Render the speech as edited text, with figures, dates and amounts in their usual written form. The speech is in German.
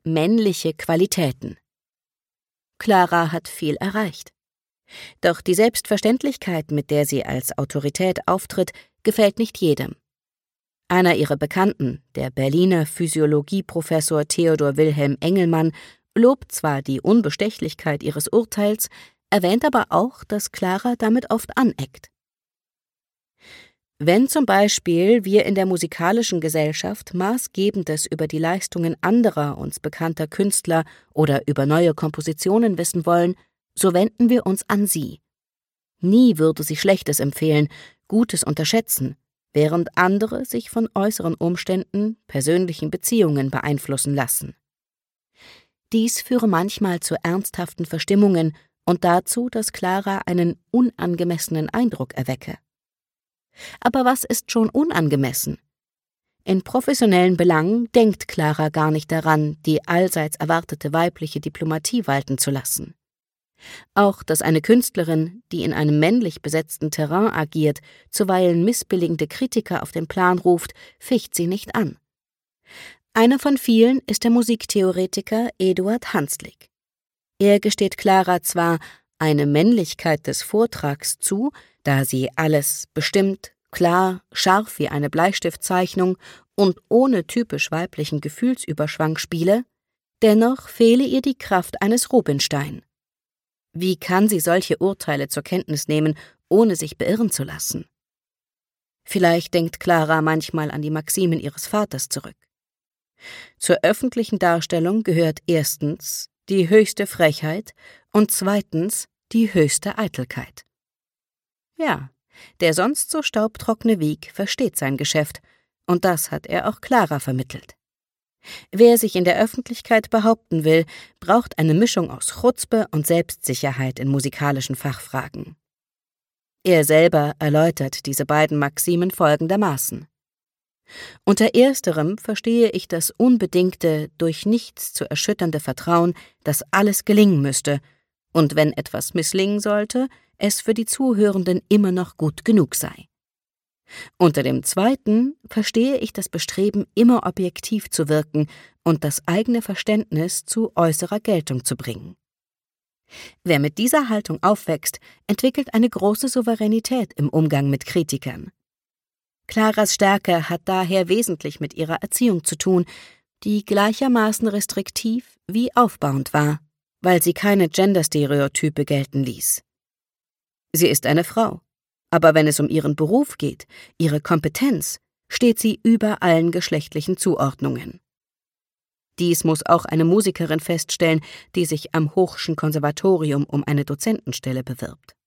männliche Qualitäten. Clara hat viel erreicht. Doch die Selbstverständlichkeit, mit der sie als Autorität auftritt, gefällt nicht jedem. Einer ihrer Bekannten, der Berliner Physiologieprofessor Theodor Wilhelm Engelmann, lobt zwar die Unbestechlichkeit ihres Urteils, erwähnt aber auch, dass Clara damit oft aneckt. Wenn zum Beispiel wir in der musikalischen Gesellschaft Maßgebendes über die Leistungen anderer uns bekannter Künstler oder über neue Kompositionen wissen wollen, so wenden wir uns an sie. Nie würde sie Schlechtes empfehlen, Gutes unterschätzen, während andere sich von äußeren Umständen, persönlichen Beziehungen beeinflussen lassen. Dies führe manchmal zu ernsthaften Verstimmungen und dazu, dass Clara einen unangemessenen Eindruck erwecke. Aber was ist schon unangemessen? In professionellen Belangen denkt Clara gar nicht daran, die allseits erwartete weibliche Diplomatie walten zu lassen. Auch, dass eine Künstlerin, die in einem männlich besetzten Terrain agiert, zuweilen missbilligende Kritiker auf den Plan ruft, ficht sie nicht an. Einer von vielen ist der Musiktheoretiker Eduard Hanslick. Er gesteht Clara zwar eine Männlichkeit des Vortrags zu, da sie alles bestimmt, klar, scharf wie eine Bleistiftzeichnung und ohne typisch weiblichen Gefühlsüberschwang spiele, dennoch fehle ihr die Kraft eines Rubinstein. Wie kann sie solche Urteile zur Kenntnis nehmen, ohne sich beirren zu lassen? Vielleicht denkt Clara manchmal an die Maximen ihres Vaters zurück. Zur öffentlichen Darstellung gehört erstens die höchste Frechheit und zweitens die höchste Eitelkeit. Ja, der sonst so staubtrockene Wieck versteht sein Geschäft, und das hat er auch Clara vermittelt. Wer sich in der Öffentlichkeit behaupten will, braucht eine Mischung aus Chutzpe und Selbstsicherheit in musikalischen Fachfragen. Er selber erläutert diese beiden Maximen folgendermaßen: Unter ersterem verstehe ich das unbedingte, durch nichts zu erschütternde Vertrauen, dass alles gelingen müsste, und wenn etwas misslingen sollte, es für die Zuhörenden immer noch gut genug sei. Unter dem zweiten verstehe ich das Bestreben, immer objektiv zu wirken und das eigene Verständnis zu äußerer Geltung zu bringen. Wer mit dieser Haltung aufwächst, entwickelt eine große Souveränität im Umgang mit Kritikern. Claras Stärke hat daher wesentlich mit ihrer Erziehung zu tun, die gleichermaßen restriktiv wie aufbauend war, weil sie keine Genderstereotype gelten ließ. Sie ist eine Frau, aber wenn es um ihren Beruf geht, ihre Kompetenz, steht sie über allen geschlechtlichen Zuordnungen. Dies muss auch eine Musikerin feststellen, die sich am Hoch'schen Konservatorium um eine Dozentenstelle bewirbt.